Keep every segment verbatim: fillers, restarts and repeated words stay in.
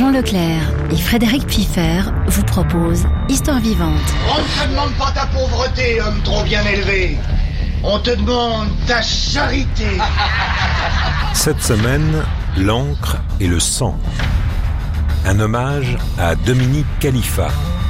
Jean Leclerc et Frédéric Piffer vous proposent Histoire vivante. On ne te demande pas ta pauvreté, homme trop bien élevé. On te demande ta charité. Cette semaine, l'encre et le sang. Un hommage à Dominique Khalifa,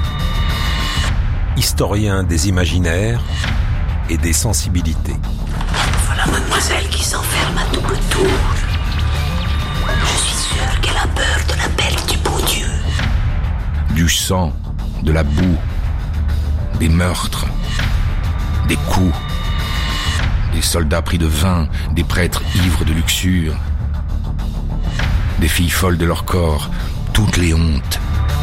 historien des imaginaires et des sensibilités. Voilà mademoiselle qui s'enferme à double tour. Je suis sûr qu'elle a peur de l'appel du beau Dieu. Du sang, de la boue, des meurtres, des coups, des soldats pris de vin, des prêtres ivres de luxure, des filles folles de leur corps, toutes les hontes.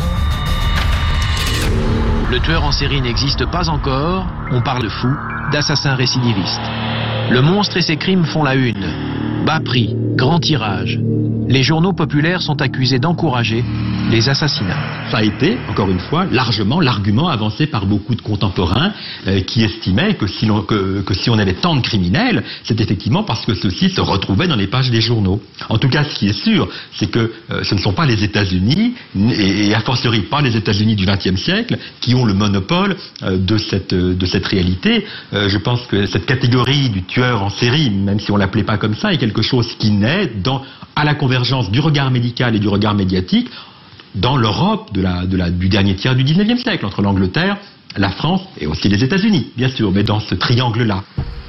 Le tueur en série n'existe pas encore, on parle de fou, d'assassin récidiviste. Le monstre et ses crimes font la une. Bas prix, grand tirage. Les journaux populaires sont accusés d'encourager les assassinats. Ça a été, encore une fois, largement l'argument avancé par beaucoup de contemporains euh, qui estimaient que si, l'on, que, que si on avait tant de criminels, c'est effectivement parce que ceux-ci se retrouvaient dans les pages des journaux. En tout cas, ce qui est sûr, c'est que euh, ce ne sont pas les États-Unis, et, et a fortiori pas les États-Unis du vingtième siècle, qui ont le monopole euh, de, cette, euh, de cette réalité. Euh, je pense que cette catégorie du tueur en série, même si on ne l'appelait pas comme ça, est quelque chose qui naît dans, à la convergence du regard médical et du regard médiatique dans l'Europe de la, de la, du dernier tiers du dix-neuvième siècle, entre l'Angleterre, la France et aussi les États-Unis, bien sûr, mais dans ce triangle-là.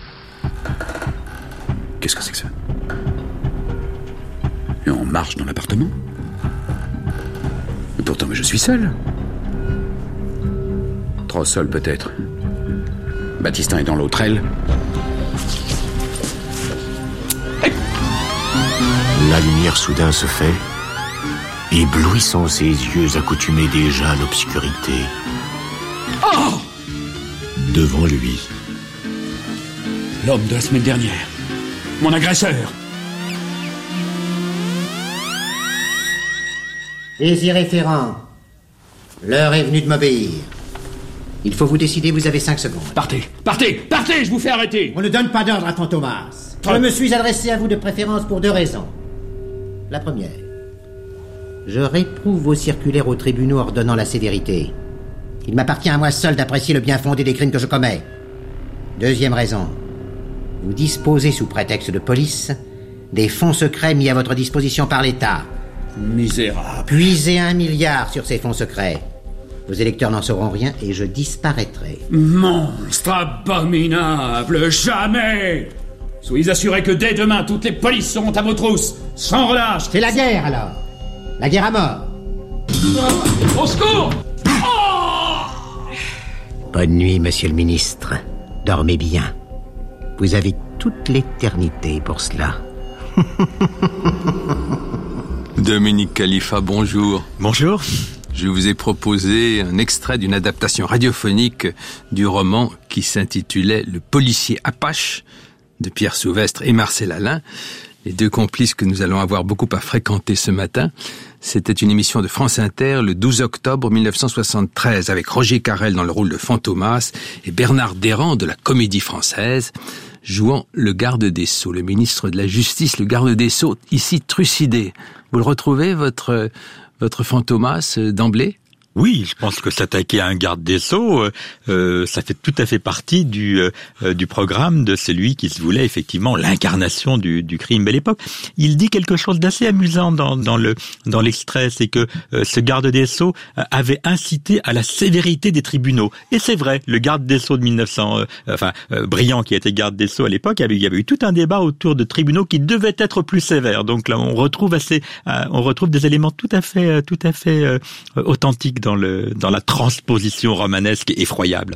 Qu'est-ce que c'est que ça? Et on marche dans l'appartement? Et pourtant, mais je suis seul. Trop seul, peut-être. Baptistin est dans l'autre aile. La lumière soudain se fait, éblouissant ses yeux accoutumés déjà à l'obscurité. Oh! Devant lui, l'homme de la semaine dernière. Mon agresseur. Les irréférents, l'heure est venue de m'obéir. Il faut vous décider, vous avez cinq secondes. Partez, partez, partez, je vous fais arrêter. On ne donne pas d'ordre à Fantomas. Je me suis adressé à vous de préférence pour deux raisons. La première, je réprouve vos circulaires aux tribunaux ordonnant la sévérité. Il m'appartient à moi seul d'apprécier le bien fondé des crimes que je commets. Deuxième raison, vous disposez sous prétexte de police des fonds secrets mis à votre disposition par l'État. Misérable. Puisez un milliard sur ces fonds secrets. Vos électeurs n'en sauront rien et je disparaîtrai. Monstre abominable, jamais! Soyez assurés que dès demain, toutes les polices seront à vos trousses, sans relâche. C'est la guerre, alors. La guerre à mort. Oh, au secours! Oh! Bonne nuit, monsieur le ministre. Dormez bien. Vous avez toute l'éternité pour cela. Dominique Khalifa, bonjour. Bonjour. Je vous ai proposé un extrait d'une adaptation radiophonique du roman qui s'intitulait Le policier Apache de Pierre Souvestre et Marcel Alain, les deux complices que nous allons avoir beaucoup à fréquenter ce matin. C'était une émission de France Inter le douze octobre mille neuf cent soixante-treize avec Roger Carrel dans le rôle de Fantomas et Bernard Desrand de la Comédie Française jouant le garde des Sceaux, le ministre de la Justice, le garde des Sceaux, ici trucidé. Vous le retrouvez, votre, votre Fantomas, d'emblée ? Oui, je pense que s'attaquer à un garde des Sceaux, euh, ça fait tout à fait partie du euh, du programme de celui qui se voulait effectivement l'incarnation du, du crime Belle Époque. Il dit quelque chose d'assez amusant dans, dans le dans l'extrait, c'est que euh, ce garde des Sceaux euh, avait incité à la sévérité des tribunaux. Et c'est vrai, le garde des Sceaux de mille neuf cents, euh, enfin euh, Briand qui était garde des Sceaux à l'époque, il y avait, il y avait eu tout un débat autour de tribunaux qui devaient être plus sévères. Donc là, on retrouve assez, euh, on retrouve des éléments tout à fait, euh, tout à fait euh, authentiques dans le dans la transposition romanesque effroyable.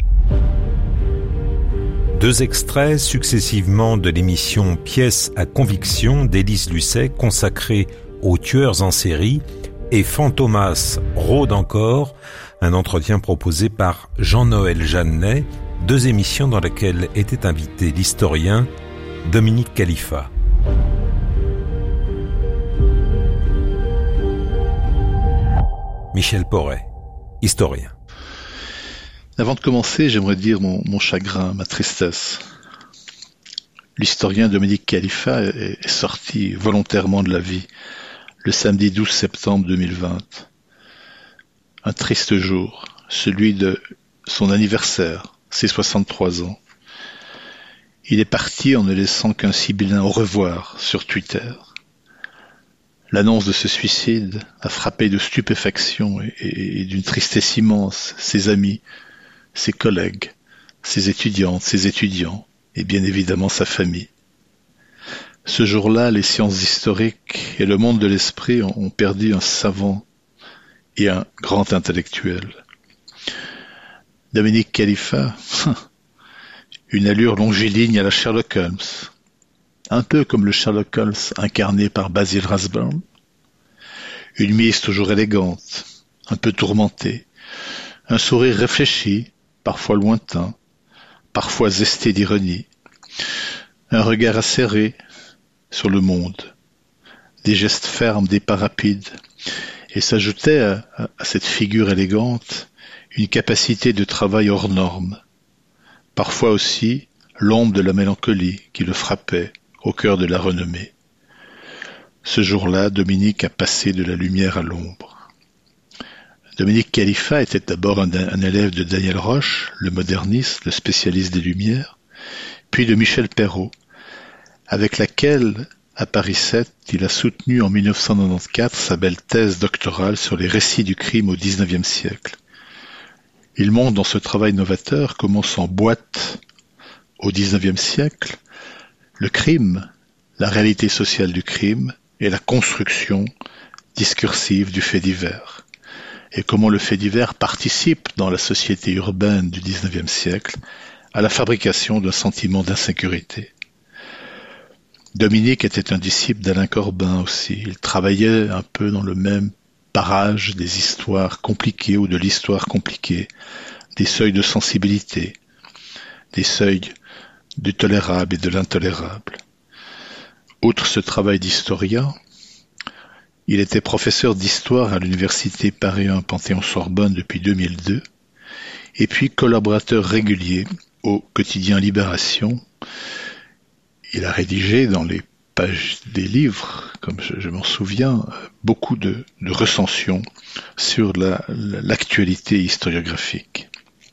Deux extraits successivement de l'émission Pièces à conviction d'Élise Lucet consacrée aux tueurs en série et Fantomas rôde encore, un entretien proposé par Jean-Noël Jeannet, deux émissions dans lesquelles était invité l'historien Dominique Khalifa. Michel Porret, historien. Avant de commencer, j'aimerais dire mon, mon chagrin, ma tristesse. L'historien Dominique Khalifa est, est sorti volontairement de la vie. le samedi douze septembre deux mille vingt. Un triste jour, celui de son anniversaire, ses soixante-trois ans. Il est parti en ne laissant qu'un sibyllin au revoir sur Twitter. L'annonce de ce suicide a frappé de stupéfaction et, et, et d'une tristesse immense ses amis, ses collègues, ses étudiantes, ses étudiants et bien évidemment sa famille. Ce jour-là, les sciences historiques et le monde de l'esprit ont, ont perdu un savant et un grand intellectuel. Dominique Khalifa, une allure longiligne à la Sherlock Holmes, un peu comme le Sherlock Holmes incarné par Basil Rathbone, une mise toujours élégante, un peu tourmentée, un sourire réfléchi, parfois lointain, parfois zesté d'ironie, un regard acéré sur le monde, des gestes fermes, des pas rapides, et s'ajoutait à, à, à cette figure élégante une capacité de travail hors norme, parfois aussi l'ombre de la mélancolie qui le frappait au cœur de la renommée. Ce jour-là, Dominique a passé de la lumière à l'ombre. Dominique Khalifa était d'abord un, un élève de Daniel Roche, le moderniste, le spécialiste des Lumières, puis de Michel Perrault, avec laquelle, à Paris sept, il a soutenu en mille neuf cent quatre-vingt-quatorze sa belle thèse doctorale sur les récits du crime au dix-neuvième siècle. Il montre dans ce travail novateur comment s'emboîte au dix-neuvième siècle le crime, la réalité sociale du crime et la construction discursive du fait divers, et comment le fait divers participe dans la société urbaine du dix-neuvième siècle à la fabrication d'un sentiment d'insécurité. Dominique était un disciple d'Alain Corbin aussi. Il travaillait un peu dans le même parage des histoires compliquées ou de l'histoire compliquée, des seuils de sensibilité, des seuils du tolérable et de l'intolérable. Outre ce travail d'historien, il était professeur d'histoire à l'université Paris un Panthéon-Sorbonne depuis deux mille deux, et puis collaborateur régulier au quotidien Libération. Il a rédigé dans les pages des livres, comme je, je m'en souviens, beaucoup de, de recensions sur la, la, l'actualité historiographique.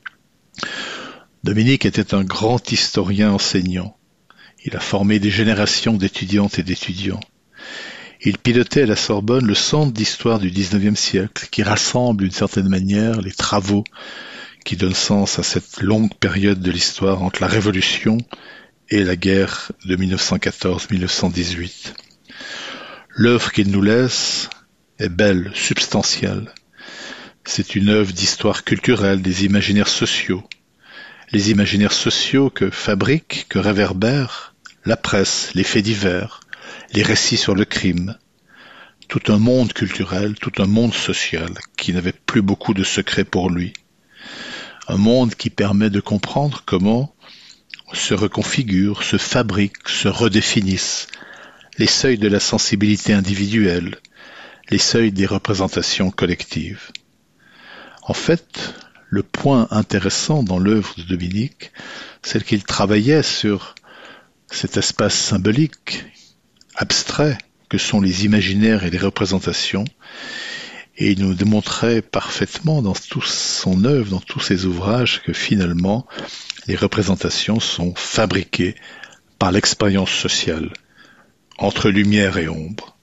Dominique était un grand historien enseignant. Il a formé des générations d'étudiantes et d'étudiants. Il pilotait à la Sorbonne le centre d'histoire du dix-neuvième siècle, qui rassemble d'une certaine manière les travaux qui donnent sens à cette longue période de l'histoire entre la Révolution et la guerre de mille neuf cent quatorze à mille neuf cent dix-huit. L'œuvre qu'il nous laisse est belle, substantielle. C'est une œuvre d'histoire culturelle des imaginaires sociaux. Les imaginaires sociaux que fabrique, que réverbère la presse, les faits divers, les récits sur le crime. Tout un monde culturel, tout un monde social qui n'avait plus beaucoup de secrets pour lui. Un monde qui permet de comprendre comment se reconfigurent, se fabriquent, se redéfinissent les seuils de la sensibilité individuelle, les seuils des représentations collectives. En fait, le point intéressant dans l'œuvre de Dominique, c'est qu'il travaillait sur cet espace symbolique, abstrait, que sont les imaginaires et les représentations, et il nous démontrait parfaitement dans toute son œuvre, dans tous ses ouvrages, que finalement, les représentations sont fabriquées par l'expérience sociale, entre lumière et ombre.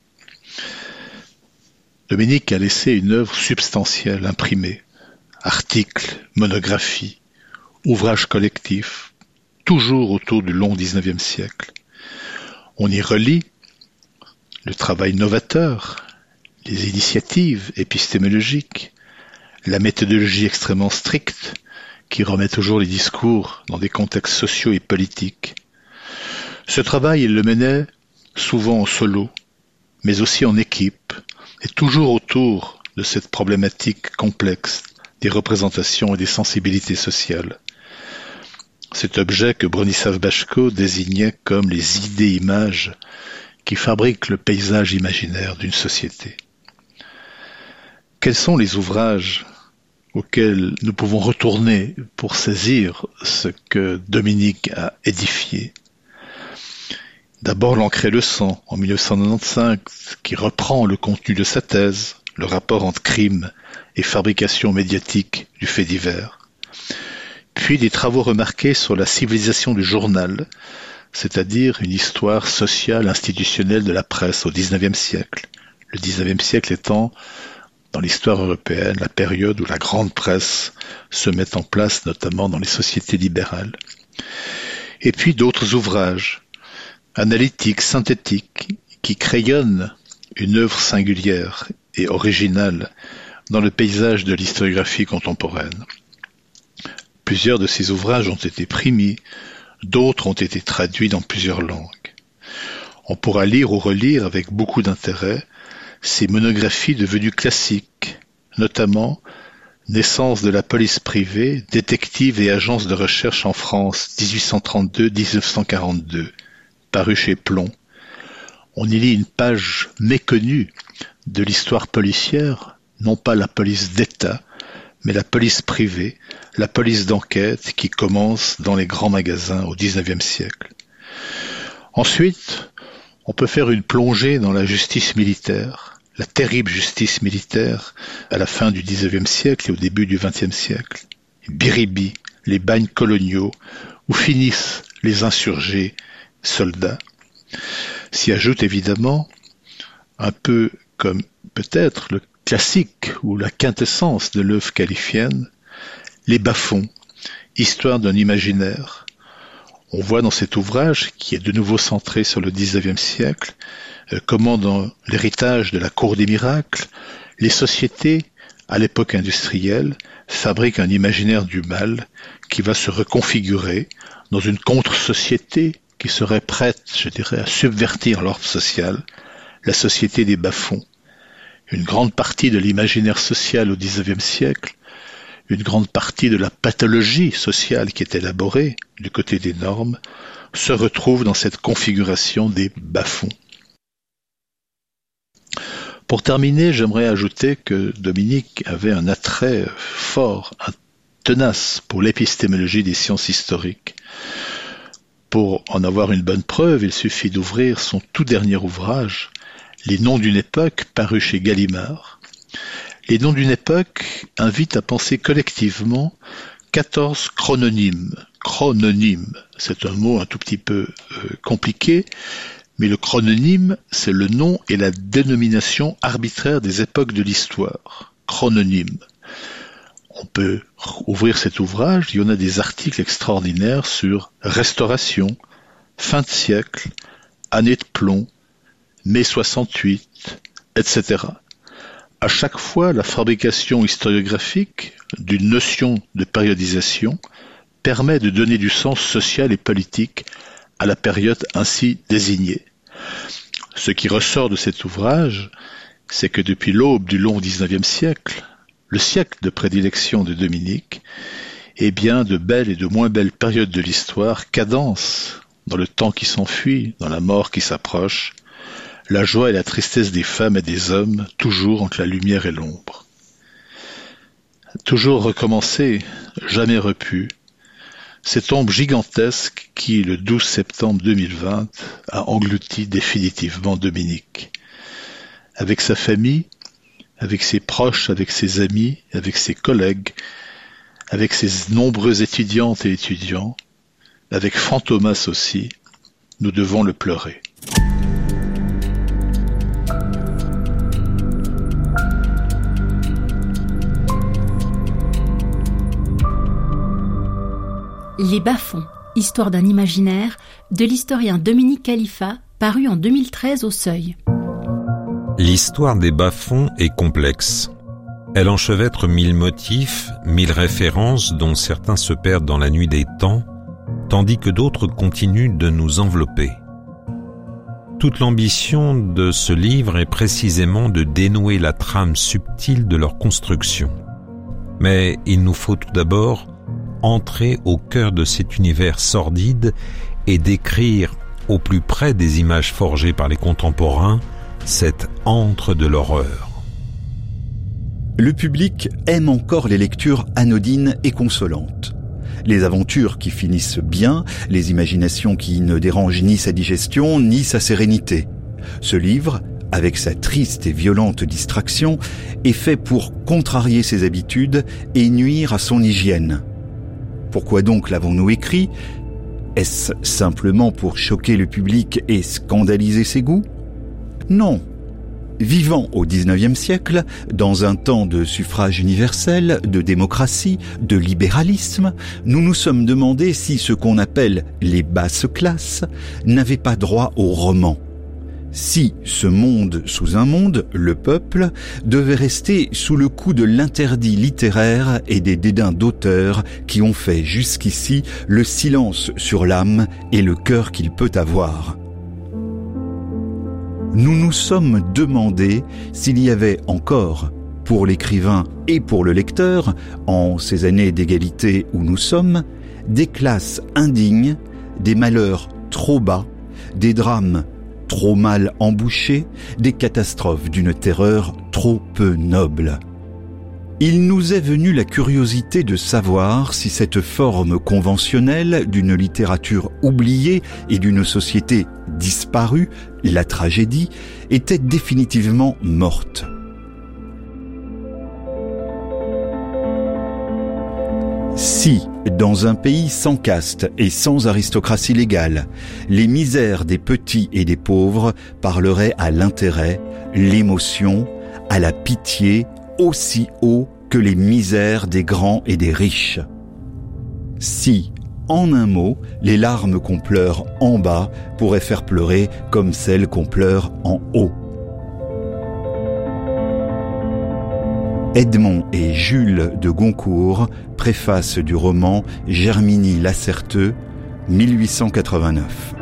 Dominique a laissé une œuvre substantielle imprimée, articles, monographies, ouvrages collectifs, toujours autour du long dix-neuvième siècle. On y relit le travail novateur, les initiatives épistémologiques, la méthodologie extrêmement stricte, qui remet toujours les discours dans des contextes sociaux et politiques. Ce travail, il le menait souvent en solo, mais aussi en équipe, et toujours autour de cette problématique complexe des représentations et des sensibilités sociales. Cet objet que Bronislaw Baszko désignait comme les idées-images qui fabriquent le paysage imaginaire d'une société. Quels sont les ouvrages auxquels nous pouvons retourner pour saisir ce que Dominique a édifié? D'abord L'encre et le sang, en mille neuf cent quatre-vingt-quinze, qui reprend le contenu de sa thèse, le rapport entre crime et fabrication médiatique du fait divers. Puis des travaux remarqués sur la civilisation du journal, c'est-à-dire une histoire sociale institutionnelle de la presse au dix-neuvième siècle. Le dix-neuvième siècle étant, dans l'histoire européenne, la période où la grande presse se met en place, notamment dans les sociétés libérales. Et puis d'autres ouvrages, analytiques, synthétiques, qui crayonnent une œuvre singulière et originale dans le paysage de l'historiographie contemporaine. Plusieurs de ces ouvrages ont été primés, d'autres ont été traduits dans plusieurs langues. On pourra lire ou relire avec beaucoup d'intérêt ces monographies devenues classiques, notamment Naissance de la police privée, détective et agence de recherche en France, dix-huit cent trente-deux à dix-neuf cent quarante-deux, paru chez Plomb. On y lit une page méconnue de l'histoire policière, non pas la police d'État, mais la police privée, la police d'enquête qui commence dans les grands magasins au dix-neuvième siècle. Ensuite, on peut faire une plongée dans la justice militaire, la terrible justice militaire à la fin du dix-neuvième siècle et au début du vingtième siècle. Biribi, les bagnes coloniaux, où finissent les insurgés soldats. S'y ajoute évidemment, un peu comme peut-être le classique ou la quintessence de l'œuvre qualifienne, Les bas-fonds, histoire d'un imaginaire. On voit dans cet ouvrage, qui est de nouveau centré sur le dix-neuvième siècle, euh, comment dans l'héritage de la cour des miracles, les sociétés, à l'époque industrielle, fabriquent un imaginaire du mal qui va se reconfigurer dans une contre-société qui serait prête, je dirais, à subvertir l'ordre social, la société des bas-fonds. Une grande partie de l'imaginaire social au dix-neuvième siècle, une grande partie de la pathologie sociale qui est élaborée du côté des normes, se retrouve dans cette configuration des bas-fonds. Pour terminer, j'aimerais ajouter que Dominique avait un attrait fort, un tenace pour l'épistémologie des sciences historiques. Pour en avoir une bonne preuve, il suffit d'ouvrir son tout dernier ouvrage, Les noms d'une époque, paru chez Gallimard. Les noms d'une époque invitent à penser collectivement quatorze chrononymes. Chrononyme, c'est un mot un tout petit peu euh, compliqué, mais le chrononyme, c'est le nom et la dénomination arbitraire des époques de l'histoire. Chrononyme. On peut ouvrir cet ouvrage, il y en a des articles extraordinaires sur Restauration, fin de siècle, année de plomb, mai soixante-huit, et cetera. À chaque fois, la fabrication historiographique d'une notion de périodisation permet de donner du sens social et politique à la période ainsi désignée. Ce qui ressort de cet ouvrage, c'est que depuis l'aube du long dix-neuvième siècle, le siècle de prédilection de Dominique, eh bien, de belles et de moins belles périodes de l'histoire cadencent dans le temps qui s'enfuit, dans la mort qui s'approche, la joie et la tristesse des femmes et des hommes, toujours entre la lumière et l'ombre. Toujours recommencer, jamais repu, cette ombre gigantesque qui, le douze septembre deux mille vingt, a englouti définitivement Dominique. Avec sa famille, avec ses proches, avec ses amis, avec ses collègues, avec ses nombreux étudiantes et étudiants, avec Fantomas aussi, nous devons le pleurer. Les bas-fonds, histoire d'un imaginaire, de l'historien Dominique Khalifa, paru en deux mille treize au Seuil. L'histoire des bas-fonds est complexe. Elle enchevêtre mille motifs, mille références dont certains se perdent dans la nuit des temps, tandis que d'autres continuent de nous envelopper. Toute l'ambition de ce livre est précisément de dénouer la trame subtile de leur construction. Mais il nous faut tout d'abord entrer au cœur de cet univers sordide et décrire au plus près des images forgées par les contemporains cet antre de l'horreur. Le public aime encore les lectures anodines et consolantes. les aventures qui finissent bien, les imaginations qui ne dérangent ni sa digestion ni sa sérénité. Ce livre, avec sa triste et violente distraction, est fait pour contrarier ses habitudes et nuire à son hygiène. Pourquoi donc l'avons-nous écrit ? Est-ce simplement pour choquer le public et scandaliser ses goûts ? Non. Vivant au dix-neuvième siècle, dans un temps de suffrage universel, de démocratie, de libéralisme, nous nous sommes demandé si ce qu'on appelle les basses classes n'avaient pas droit au roman. Si ce monde sous un monde, le peuple, devait rester sous le coup de l'interdit littéraire et des dédains d'auteurs qui ont fait jusqu'ici le silence sur l'âme et le cœur qu'il peut avoir. Nous nous sommes demandé s'il y avait encore, pour l'écrivain et pour le lecteur, en ces années d'égalité où nous sommes, des classes indignes, des malheurs trop bas, des drames trop mal embouchés, des catastrophes d'une terreur trop peu noble. Il nous est venu la curiosité de savoir si cette forme conventionnelle d'une littérature oubliée et d'une société disparue, la tragédie, était définitivement morte. Si, dans un pays sans caste et sans aristocratie légale, les misères des petits et des pauvres parleraient à l'intérêt, l'émotion, à la pitié, aussi haut que les misères des grands et des riches. Si, en un mot, les larmes qu'on pleure en bas pourraient faire pleurer comme celles qu'on pleure en haut. Edmond et Jules de Goncourt, préface du roman Germigny-Lacerteux, mille huit cent quatre-vingt-neuf.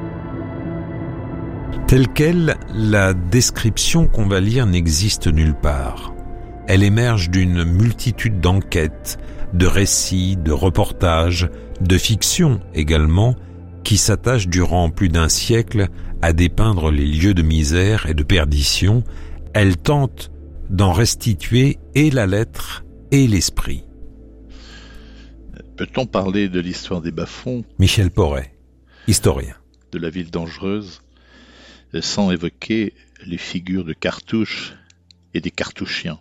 Telle quelle, la description qu'on va lire n'existe nulle part. Elle émerge d'une multitude d'enquêtes, de récits, de reportages, de fictions également, qui s'attachent durant plus d'un siècle à dépeindre les lieux de misère et de perdition. Elle tente d'en restituer et la lettre et l'esprit. Peut-on parler de l'histoire des bas-fonds ? Michel Porret, historien. De la ville dangereuse, sans évoquer les figures de Cartouche et des cartouchiens.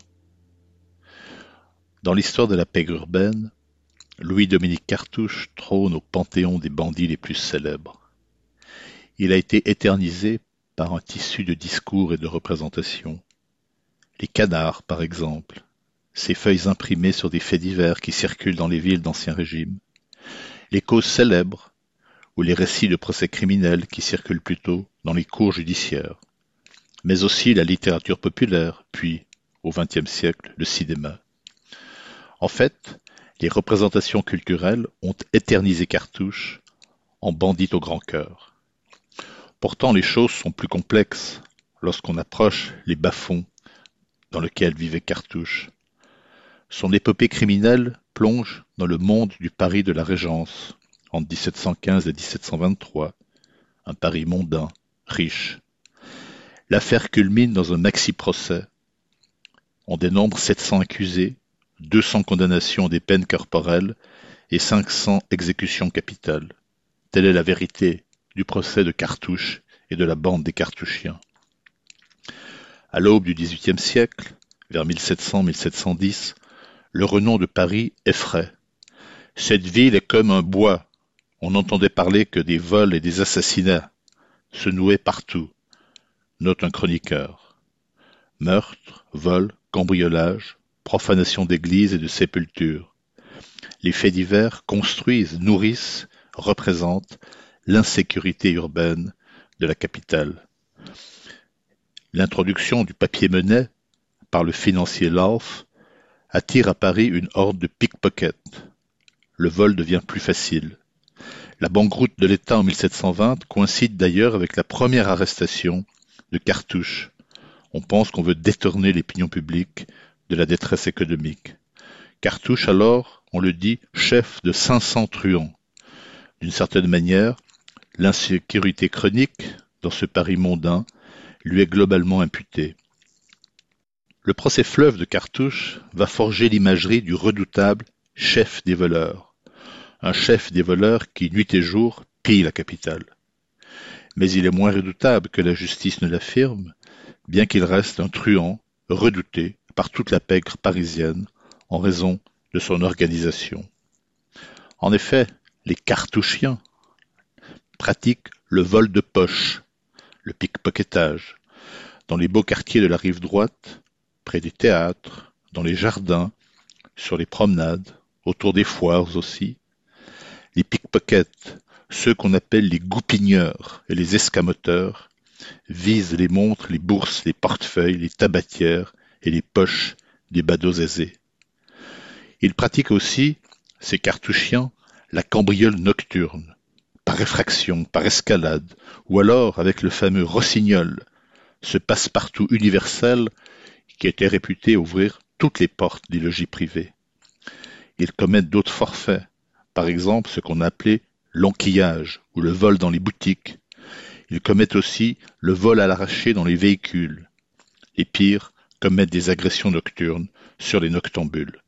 Dans l'histoire de la pègre urbaine, Louis-Dominique Cartouche trône au panthéon des bandits les plus célèbres. Il a été éternisé par un tissu de discours et de représentations. Les canards, par exemple, ces feuilles imprimées sur des faits divers qui circulent dans les villes d'Ancien Régime, les causes célèbres ou les récits de procès criminels qui circulent plutôt dans les cours judiciaires, mais aussi la littérature populaire, puis, au vingtième siècle, le cinéma. En fait, les représentations culturelles ont éternisé Cartouche en bandit au grand cœur. Pourtant, les choses sont plus complexes lorsqu'on approche les bas-fonds dans lesquels vivait Cartouche. Son épopée criminelle plonge dans le monde du Paris de la Régence, entre dix-sept cent quinze et dix-sept cent vingt-trois, un Paris mondain, riche. L'affaire culmine dans un maxi-procès. On dénombre sept cents accusés, deux cents condamnations des peines corporelles et cinq cents exécutions capitales. Telle est la vérité du procès de Cartouche et de la bande des Cartouchiens. À l'aube du dix-huitième siècle, vers mille sept cents à mille sept cent dix, le renom de Paris effraie. Cette ville est comme un bois. On n'entendait parler que des vols et des assassinats, se nouaient partout, note un chroniqueur. Meurtres, vols, cambriolages, profanation d'églises et de sépultures. Les faits divers construisent, nourrissent, représentent l'insécurité urbaine de la capitale. L'introduction du papier-monnaie par le financier Lauf attire à Paris une horde de pickpockets. Le vol devient plus facile. La banqueroute de l'État en mille sept cent vingt coïncide d'ailleurs avec la première arrestation de Cartouche. On pense qu'on veut détourner l'opinion publique de la détresse économique. Cartouche alors, on le dit, chef de cinq cents truands. D'une certaine manière, l'insécurité chronique dans ce Paris mondain lui est globalement imputée. Le procès fleuve de Cartouche va forger l'imagerie du redoutable chef des voleurs. un chef des voleurs qui, nuit et jour, pille la capitale. Mais il est moins redoutable que la justice ne l'affirme, bien qu'il reste un truand redouté par toute la pègre parisienne en raison de son organisation. En effet, les cartouchiens pratiquent le vol de poche, le pickpocketage, dans les beaux quartiers de la rive droite, près des théâtres, dans les jardins, sur les promenades, autour des foires aussi. Les pickpockets, ceux qu'on appelle les goupinieurs et les escamoteurs, visent les montres, les bourses, les portefeuilles, les tabatières et les poches des badauds aisés. Ils pratiquent aussi, ces cartouchiens, la cambriole nocturne, par effraction, par escalade, ou alors avec le fameux rossignol, ce passe-partout universel qui était réputé ouvrir toutes les portes des logis privés. Ils commettent d'autres forfaits, par exemple ce qu'on appelait l'enquillage ou le vol dans les boutiques. Ils commettent aussi le vol à l'arraché dans les véhicules. Et pire, commettent des agressions nocturnes sur les noctambules.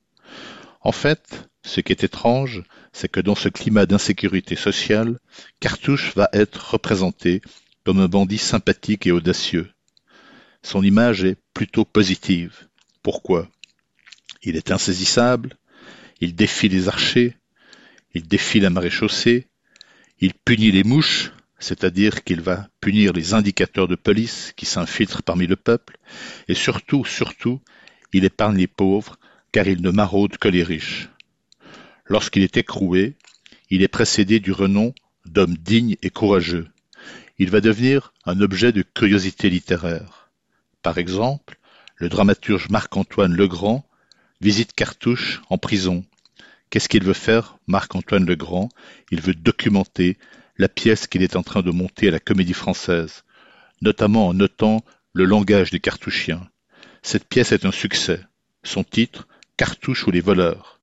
En fait, ce qui est étrange, c'est que dans ce climat d'insécurité sociale, Cartouche va être représenté comme un bandit sympathique et audacieux. Son image est plutôt positive. Pourquoi ? Il est insaisissable, il défie les archers, il défie la maréchaussée, il punit les mouches, c'est-à-dire qu'il va punir les indicateurs de police qui s'infiltrent parmi le peuple, et surtout, surtout, il épargne les pauvres, car il ne maraude que les riches. Lorsqu'il est écroué, il est précédé du renom d'homme digne et courageux. Il va devenir un objet de curiosité littéraire. Par exemple, le dramaturge Marc-Antoine Legrand visite Cartouche en prison. Qu'est-ce qu'il veut faire, Marc-Antoine Legrand ? Il veut documenter la pièce qu'il est en train de monter à la Comédie Française, notamment en notant le langage des cartouchiens. Cette pièce est un succès. Son titre, Cartouche ou les voleurs.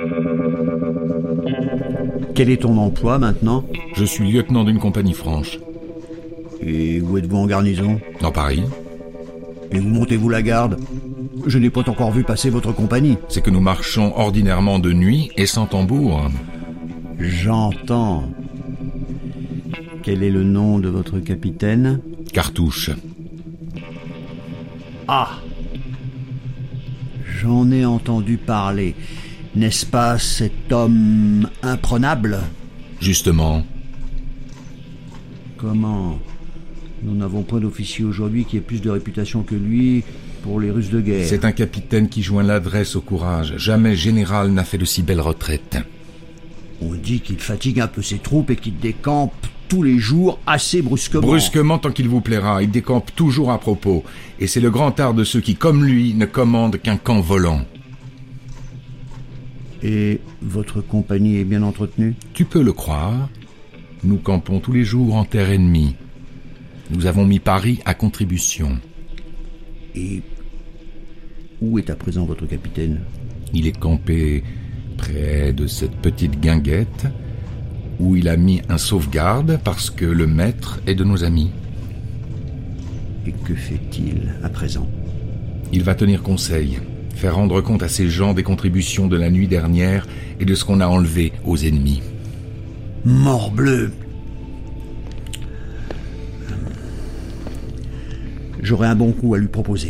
Quel est ton emploi maintenant ? Je suis lieutenant d'une compagnie franche. Et où êtes-vous en garnison ? Dans Paris. Et où montez-vous la garde ? Je n'ai pas encore vu passer votre compagnie. C'est que nous marchons ordinairement de nuit et sans tambour. J'entends. Quel est le nom de votre capitaine ? Cartouche. Ah ! J'en ai entendu parler. N'est-ce pas cet homme imprenable ? Justement. Comment ? Nous n'avons point d'officier aujourd'hui qui ait plus de réputation que lui pour les ruses de guerre. C'est un capitaine qui joint l'adresse au courage. Jamais général n'a fait de si belle retraite. On dit qu'il fatigue un peu ses troupes et qu'il décampe tous les jours assez brusquement. Brusquement tant qu'il vous plaira. Il décampe toujours à propos. Et c'est le grand art de ceux qui, comme lui, ne commandent qu'un camp volant. Et votre compagnie est bien entretenue ? Tu peux le croire. Nous campons tous les jours en terre ennemie. Nous avons mis Paris à contribution. Et où est à présent votre capitaine ? Il est campé près de cette petite guinguette où il a mis un sauvegarde parce que le maître est de nos amis. Et que fait-il à présent ? Il va tenir conseil, faire rendre compte à ces gens des contributions de la nuit dernière et de ce qu'on a enlevé aux ennemis. Morbleu ! J'aurais un bon coup à lui proposer.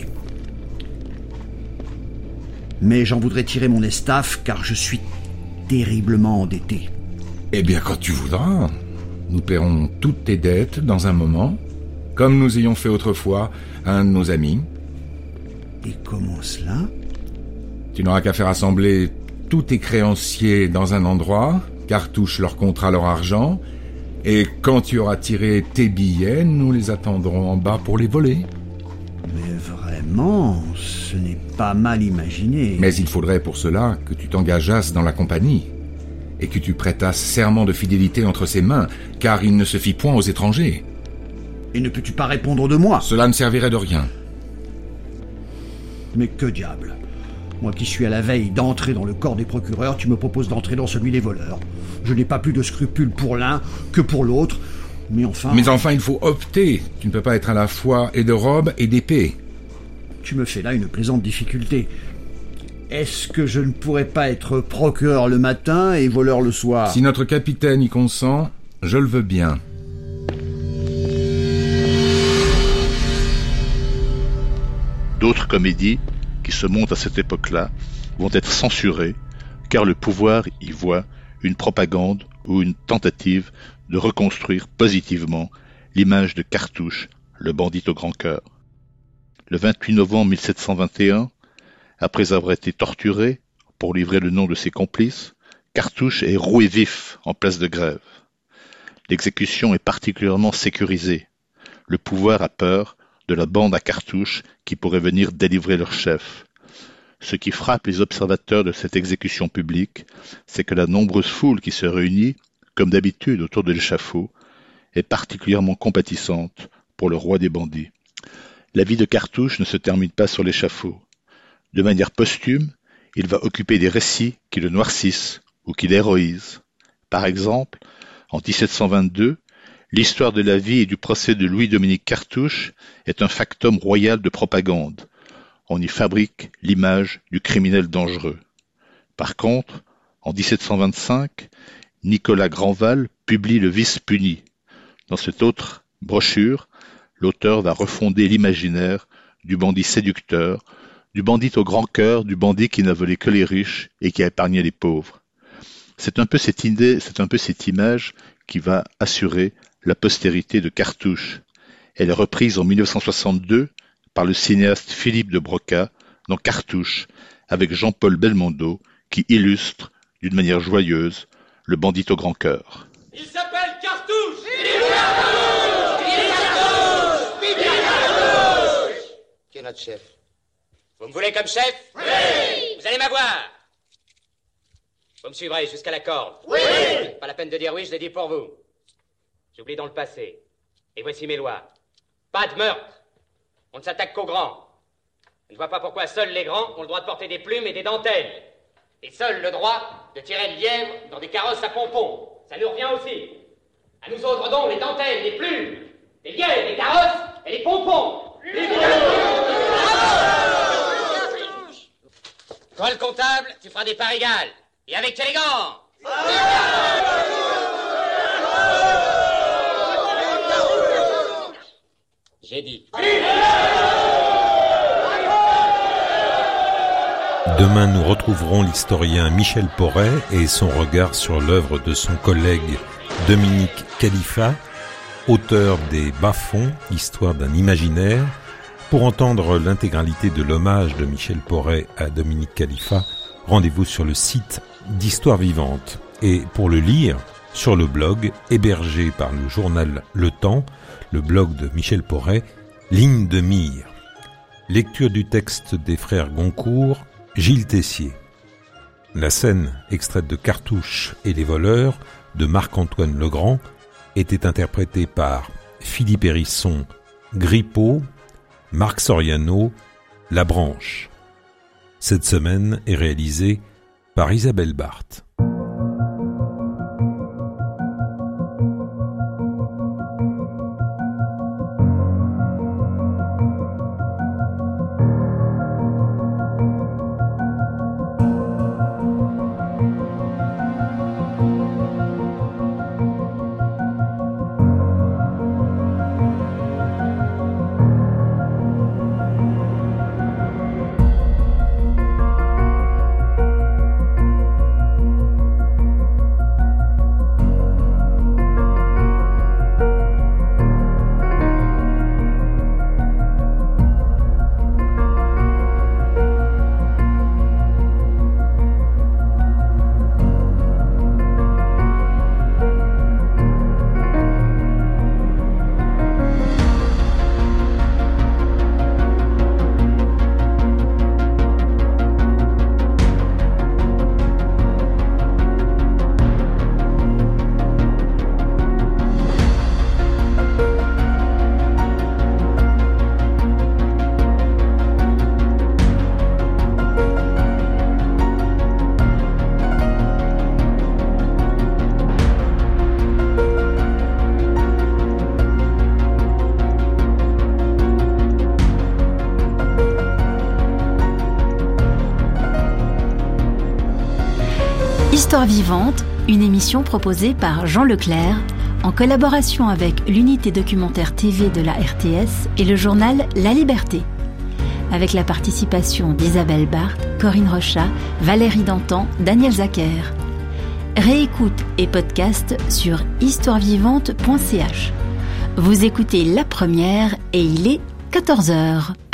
Mais j'en voudrais tirer mon estafe car je suis terriblement endetté. Eh bien, quand tu voudras. Nous paierons toutes tes dettes dans un moment, comme nous ayons fait autrefois à un de nos amis. Et comment cela ? Tu n'auras qu'à faire assembler tous tes créanciers dans un endroit, Cartouche leur comptera leur argent, et quand tu auras tiré tes billets, nous les attendrons en bas pour les voler. Mais vraiment, ce n'est pas mal imaginé. Mais il faudrait pour cela que tu t'engageasses dans la compagnie et que tu prêtasses serment de fidélité entre ses mains, car il ne se fie point aux étrangers. Et ne peux-tu pas répondre de moi ? Cela ne servirait de rien. Mais que diable ? Moi qui suis à la veille d'entrer dans le corps des procureurs, tu me proposes d'entrer dans celui des voleurs. Je n'ai pas plus de scrupules pour l'un que pour l'autre, mais enfin... Mais enfin, il faut opter. Tu ne peux pas être à la fois et de robe et d'épée. Tu me fais là une plaisante difficulté. Est-ce que je ne pourrais pas être procureur le matin et voleur le soir ? Si notre capitaine y consent, je le veux bien. D'autres comédies qui se montent à cette époque-là vont être censurées car le pouvoir y voit une propagande ou une tentative de reconstruire positivement l'image de Cartouche, le bandit au grand cœur. Le vingt-huit novembre mille sept cent vingt et un, après avoir été torturé pour livrer le nom de ses complices, Cartouche est roué vif en place de Grève. L'exécution est particulièrement sécurisée. Le pouvoir a peur de la bande à Cartouche qui pourrait venir délivrer leur chef. Ce qui frappe les observateurs de cette exécution publique, c'est que la nombreuse foule qui se réunit, comme d'habitude autour de l'échafaud, est particulièrement compatissante pour le roi des bandits. La vie de Cartouche ne se termine pas sur l'échafaud. De manière posthume, il va occuper des récits qui le noircissent ou qui l'héroïsent. Par exemple, en dix-sept cent vingt-deux, l'histoire de la vie et du procès de Louis-Dominique Cartouche est un factum royal de propagande. On y fabrique l'image du criminel dangereux. Par contre, en dix-sept cent vingt-cinq, Nicolas Grandval publie Le Vice puni. Dans cette autre brochure, l'auteur va refonder l'imaginaire du bandit séducteur, du bandit au grand cœur, du bandit qui n'a volé que les riches et qui a épargné les pauvres. C'est un peu cette idée, c'est un peu cette image qui va assurer la postérité de Cartouche. Elle est reprise en mille neuf cent soixante-deux par le cinéaste Philippe de Broca dans Cartouche, avec Jean-Paul Belmondo, qui illustre, d'une manière joyeuse, le bandit au grand cœur. Il s'appelle Cartouche. Vive Cartouche. Vive Cartouche. Vive Cartouche. Qui est notre chef? Vous me voulez comme chef? Oui. Vous allez m'avoir. Vous me suivrez jusqu'à la corde. Oui. Pas la peine de dire oui, je l'ai dit pour vous. J'oublie dans le passé. Et voici mes lois. Pas de meurtre. On ne s'attaque qu'aux grands. Je ne vois pas pourquoi seuls les grands ont le droit de porter des plumes et des dentelles. Et seul le droit de tirer le lièvre dans des carrosses à pompons. Ça nous revient aussi. À nous autres donc, les dentelles, les plumes, les lièvres, les carrosses et les pompons. Toi, le comptable, tu feras des parts égales. Et avec les gants. J'ai dit. Demain, nous retrouverons l'historien Michel Porret et son regard sur l'œuvre de son collègue Dominique Khalifa, auteur des Bas-fonds, Histoire d'un imaginaire. Pour entendre l'intégralité de l'hommage de Michel Porret à Dominique Khalifa, rendez-vous sur le site d'Histoire Vivante. Et pour le lire, sur le blog hébergé par le journal Le Temps, le blog de Michel Porret, Ligne de mire. Lecture du texte des frères Goncourt, Gilles Tessier. La scène, extraite de Cartouche et les voleurs, de Marc-Antoine Legrand, était interprétée par Philippe Hérisson, Grippo, Marc Soriano, La Branche. Cette semaine est réalisée par Isabelle Barthes. Histoire vivante, une émission proposée par Jean Leclerc, en collaboration avec l'unité documentaire T V de la R T S et le journal La Liberté. Avec la participation d'Isabelle Barthes, Corinne Rochat, Valérie Dantan, Daniel Zacher. Réécoute et podcast sur histoire vivante point c h. Vous écoutez La Première et il est quatorze heures.